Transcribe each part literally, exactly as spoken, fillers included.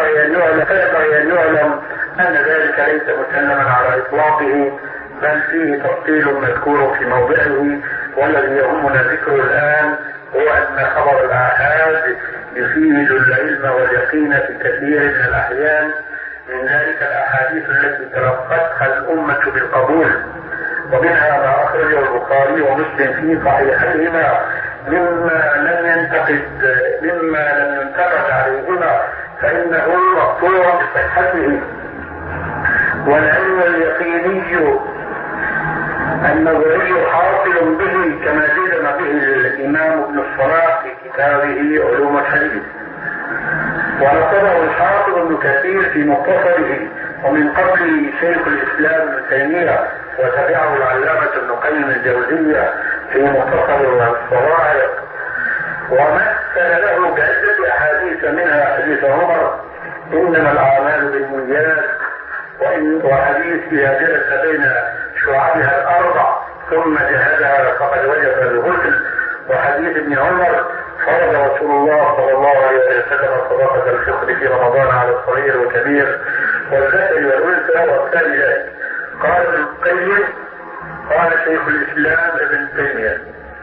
فينبغي أن يعلم فينبغي أن يعلم أن ذلك ليس مسلما على إطلاقه، بل فيه تفصيل مذكور في موضعه. والذي يهمنا ذكره الآن هو أن خبر الآحاد يفيد العلم واليقين في كثير من الأحيان، من ذلك الأحاديث التي تلقتها الأمة بالقبول، ومنها ما أخرجه البخاري ومسلم في صحيحيهما مما لم ينتقد مما لم ينتقد عليهما فإنه مقطوع بصحته. والعلم اليقيني النظري حاصل به كما جزم به الإمام ابن الصلاح في كتابه علوم الحديث، ونقله الحافظ ابن كثير في مختصره، ومن قبل شيخ الإسلام ابن تيمية، وتبعه العلامة ابن قيم الجوزية في مختصر الصواعق، ومثل له بعدة أحاديث منها حديث عمر إنما الأعمال بالنيات، وحديث إذا جلس بين شعابها الأربع ثم جهدها فقد وجب الغسل، وحديث ابن عمر فرض رسول الله صلى الله عليه وسلم صدقة الفطر في رمضان على الصغير والكبير والذكر والأنثى وأمثال ذلك. قال ابن القيم قال شيخ الإسلام ابن تيمية.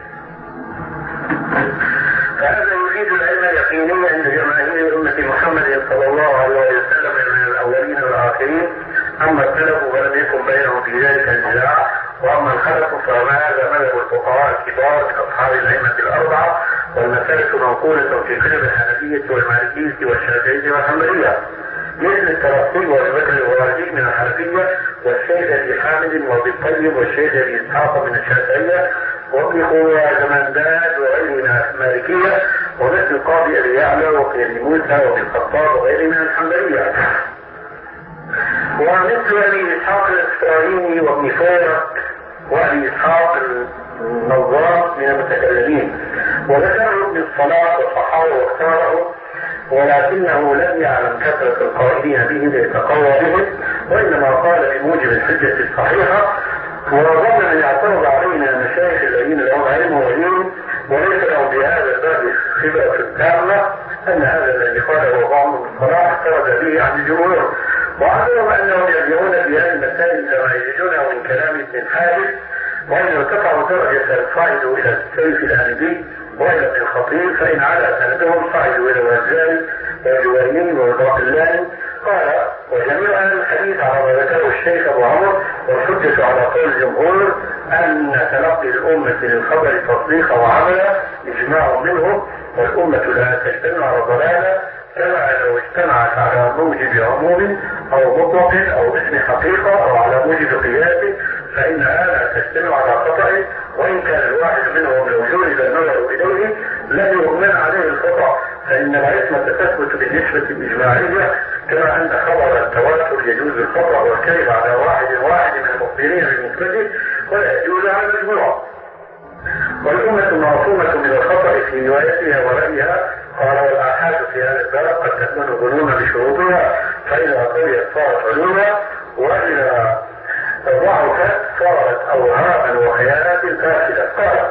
فهذا يفيد العلم اليقيني عند جماهير أمة محمد صلى الله عليه وسلم من الأولين والآخرين. أما السلف فلم يكن بينهم في ذلك النزاع، وأما الخلف فهذا مذهب الفقهاء الكبار كأصحاب الأئمة الأربعة، والمسألة منقولة في كتب الحنفية والمالكية والشافعية والحنبلية، مثل الترقي والذكر الوالدي من الحنفية، والشيخ أبي حامد وابي الطيب والشيخ أبي إسحاق من الشافعية، وابن خوازمنداد وغيره من المالكية، ومثل قاضي أبي يعلى وقيل موسى وابن الخطاب وغيره من الحنبلية، ومثل أبي إسحاق الإسرائيلي وابن فارق وأبي إسحاق النظار من المتكلمين. وذكره ابن الصلاح وصححه واختاره، ولكنه لم يعلم كثرة القائلين به ليتقوى به، وإنما قال بموجب الحجة الصحيحة. وظن أن يعترض علينا المشايخ الذين لهم علم ودين وليس لهم بهذا الباب خبرة تامة أن هذا الذي قاله بعض ابن الصلاح اعترض به عن الجمهور، وعلموا أنهم يرجعون في هذه المسائل كما يجدونه من كلام ابن الحارث، وإن ارتفعوا درجة الصعدوا إلى السيف الأنبي وإلى ابن الخطيب، فإن على سندهم صعدوا إلى الوزاري والجويني والباقلاني. قال وجميع أهل الحديث على ما ذكره الشيخ أبو عمر، والحجة على قول الجمهور أن تلقي الأمة للخبر تصديقا وعملا إجماع منه، والأمة لا تجتمع على ضلالة، كما لو اجتمعت على موجب عموم أو مطلق أو اسم حقيقة أو على موجب قياس فإنها لا تجتمع على خطأ، وإن كان الواحد منهم لو جلد النظر إليه لم يؤمن عليه الخطأ، فإن العصمة تثبت بالنسبة الإجماعية، كما أن خبر التواتر يجوز الخطأ والكذب على واحد واحد من المخبرين بنسبته ولا يجوز على المجموع. والأمة معصومة من الخطأ في روايتها ورأيها. قال والآحاد في هذا الباب قد تكون ظنونا بشروطها، فإذا قويت صارت علوما، وإذا ضعفت صارت أوهاما وخيانات فاسدة. قال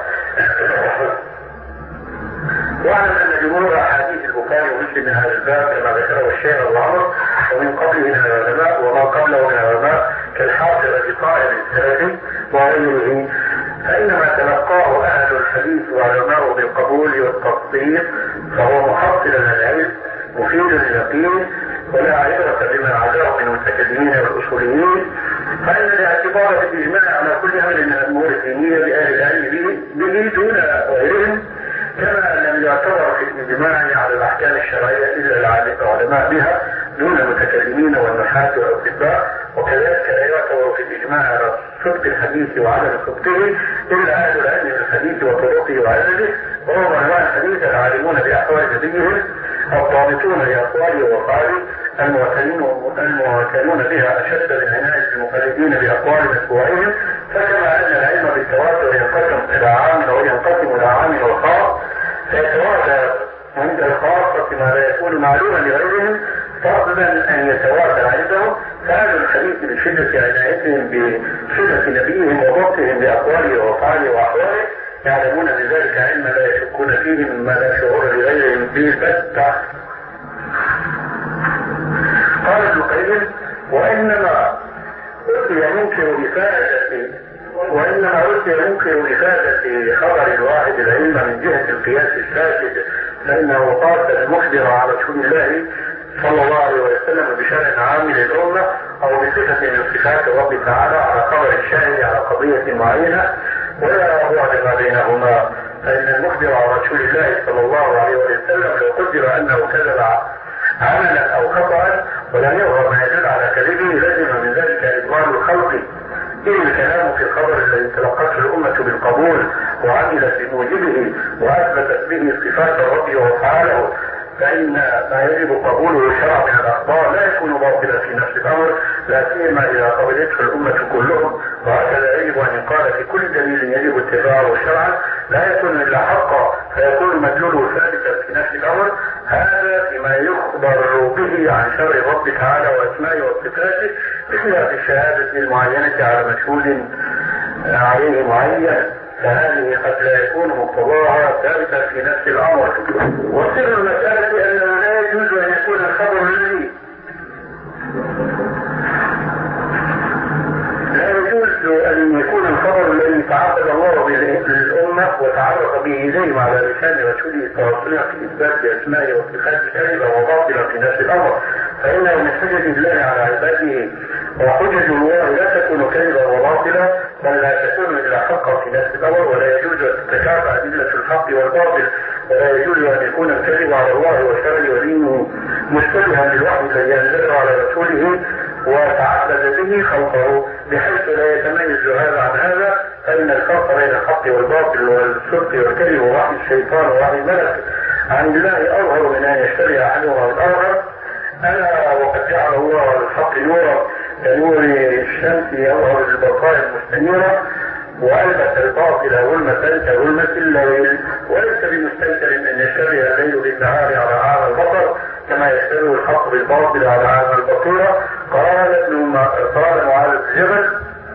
واعلم أن جمهور أحاديث البخاري ومسلم من هذا الباب كما ذكره الشيخ أبو عمر ومن قبله من العلماء وما قبله من العلماء كالحافظ بقائل السلفي وغيره، فإنما تلقاه أهل الحديث وعلماءه بالقبول والتصديق، فهو محصل للعلم مفيد لليقين، ولا عبرة بما عداه من المتكلمين والأصوليين، فإن الاعتبار بالإجماع على كل أمر من الأمور الدينية لأهل العلم به دون غيرهم، كما لم يعتبر في الإجماع على الأحكام الشرعية إلا العلماء بها دون المتكلمين والنحاة والأطباء، وكذلك لا يعتبر في الإجماع على صدق الحديث وعدم صدقه إلا أهل العلم بالحديث وطرقه وعدده، وهم علماء الحديث العالمون بأحوال نبيهم الضابطون لأقواله وأفعاله المعتنون بها أشد من عناية المقلدين بأقوال متبوعهم. فكما أن العلم بالتواتر ينقسم إلى عام وينقسم إلى عام وخاص، فيتواتر عند الخاصة ما لا يكون معلوما لغيرهم فضلا أن يتواتر عندهم، فأهل الحديث بشدة عنايتهم بصفة نبيهم وضبطهم بأقواله وأفعاله وأحواله يعلمون بذلك علما لا يشكون فيه مما لا شعور لغيرهم به البتة. وإنما أتي منكر إفادة وإنما أتي منكر إفادة خبر الواحد العلم من جهة القياس الفاسد، فإنه قاس المخبر على رسول الله صلى الله عليه وسلم بشأن عام للأمة أو بصفة من صفات الله تعالى على خبر الشاهد على قضية معينة، ولا بعد ما بينهما. فإن المخبر على رسول الله صلى الله عليه وسلم لو قدر أنه كذب عملا أو خطأ ولم يظهر ما يدل على كذبه لزم من ذلك إضمار الخلق إن الكلام في الخبر الذي تلقته الأمة بالقبول وعملت بموجبه وأثبتت به صفات الرب وأفعاله، فإن ما يجب قبوله شرعا من الأخبار لا يكون باطلا في نفس الأمر، لا سيما إذا قبلته الأمة كلهم. وهكذا يجب أن يقال في كل دليل يجب اتباعه شرعا لا يكون إلا حقا فيكون مدلوله ثابتا في نفس الأمر. هذا فيما يخبر به عن شرع الرب تعالى وأسمائه وصفاته، بخلاف الشهادة المعينة على مشهود عليه معين، فهذه قد لا يكون مقتضاها ثابتا في نفس الأمر. وسر المسألة أنه لا يجوز أن يكون الخبر الذي لا يجوز أن يكون الخبر الذي تعبد الله للأمة وتعرف به إليهم على لسان رسوله صلى الله عليه وسلم في إثبات أسمائه وصفاته كذبا وباطلا في نفس الأمر، فإنه من حجج الله على عباده، وحجج الله لا تكون كذبا وباطلا بل لا تكون إلا حقا في نفس الأمر، ولا يجوز أن تتكافأ أدلة الحق والباطل، ولا يجوز أن يكون الكذب على الله وشرعه ودينه مشتبها بالوحي الذي أنزله على رسوله وتعبد به خلقه، بحيث لا يتميز هذا عن هذا. فإن الفرق بين الحق والباطل والصدق والكذب ووحي الشيطان ووحي الملك عن الله أظهر من أن يشتري أحدهما الآخر. ألا وقد جعل الله للحق نورا كنور الشمس يظهر بالبقايا المستنيرة، وألبس الباطل ظلمة كظلمة الليل، وليس بمستنكر أن يشتري الليل بالنهار على أعمى البصر كما يشتري الحق بالباطل على أعمى البصيرة. قال ابن قال معاذ بن جبل: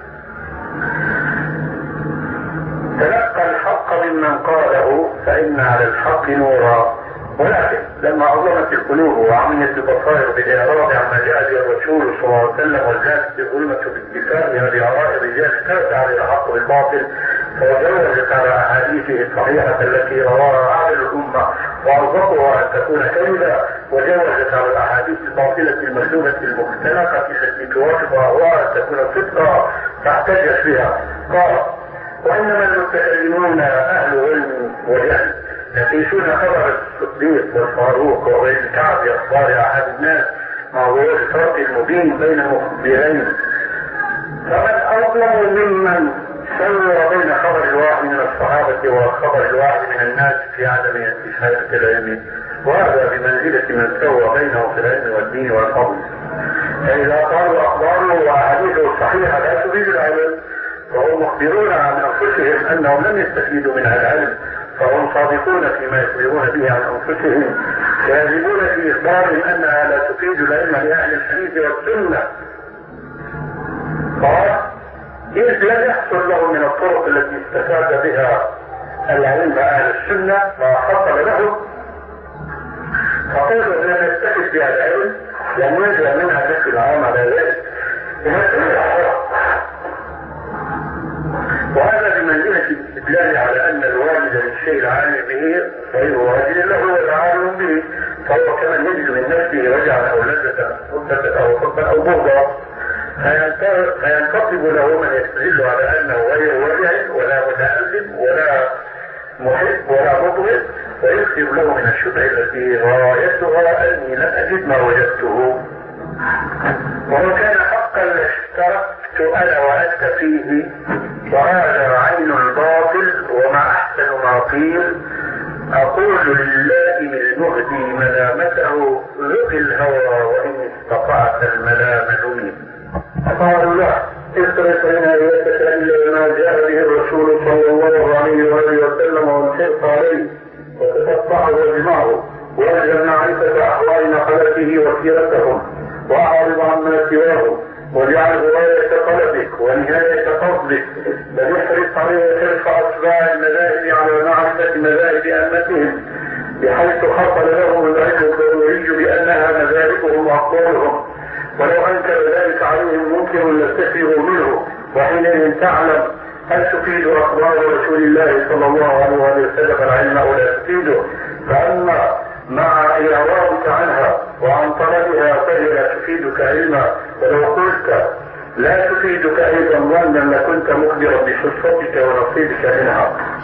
تلقى الحق ممن قاله فإن على الحق نورا. ولكن لما أظلمت القلوب وعميت البصائر بالإعراض عما جاء به الرسول صلى الله عليه وسلم وزادت الظلمة باتفاقها بآراء الرجال ترجع للحق بالباطل، فوجوزت على أحاديثه الصحيحة التي رواها أعلى الأمة وأرزقها أن تكون كذبا، وجوزت على الأحاديث الباطلة المسلوبة المختلقة التي توافق أهواء أن تكون صدقا فاحتجت بها. قال: وإنما المتكلمون أهل علم وجهل يقيسون خبر الصديق والفاروق وغير الكعب بأخبار أحد الناس مع ظهور الفرق المبين بين المخبرين، فمن أظلم ممن سوى بين خبر الواحد من الصحابة وخبر الواحد من الناس في عدم شهادة العلم، وهذا بمنزلة من سوى بينه في العلم والدين والفضل. فإذا قالوا أخباره وأحاديثه الصحيحة لا تفيد العلم، وهم مخبرون عن أنفسهم أنهم لم يستفيدوا منها العلم، فهم صادقون فيما يخبرون به عن أنفسهم، كاذبون في إخبارهم أنها لا تفيد العلم لأهل الحديث والسنة. قال: إذ لم يحصل له من الطرق التي استفاد بها العلم أهل السنة ما حصل له، فقالوا لم يستفد بها العلم لأن يجب منها نفس العام على ذلك، وهذا بمنزلة الاستدلال على أن الواجد للشيء العالم به غير واجد له والعالم به، فهو كمن يجد من نفسه وجعا أو لذة أو حبا أو بغضا، فينتقب له من يستدل على أنه غير واجد ولا متألم ولا محب ولا مبغض، ويكتب له من الشبه التي غايتها أني لم أجد ما وجدته. وإن كان حقا لاشتركت أنا وأنت فيه، وهذا عين الباطل وما أحسن ما قيل. أقول للائم المهدي ملامته ذق الهوى وإن استطعت الملام لمن. قال له: اصرف عنايتك إلى ما جاء به الرسول صلى الله عليه وآله وسلم وانشق عليه وتقطعه واجمعه، واجعل معرفة أحوال نقلته وسيرتهم، وأعرض عما سواه، واجعله غاية قلبك ونهاية قصدك، بل احرص عليه حرص أتباع المذاهب على معرفة مذاهب أئمتهم، بحيث حصل لهم العلم الضروري بأنها مذاهبهم وأقوالهم، ولو أنكر ذلك عليهم منكر لستفروا منه، وحينئذ تعلم هل تفيد أخبار رسول الله صلى الله عليه وسلم العلم أو لا تفيده. فأما مع إعراضك عنها وعن طلبها فهي لا تفيدك علما، ولو قلت لا تفيدك أيضا ظنا لكنت مخبرا بصفتك ونصيبك منها.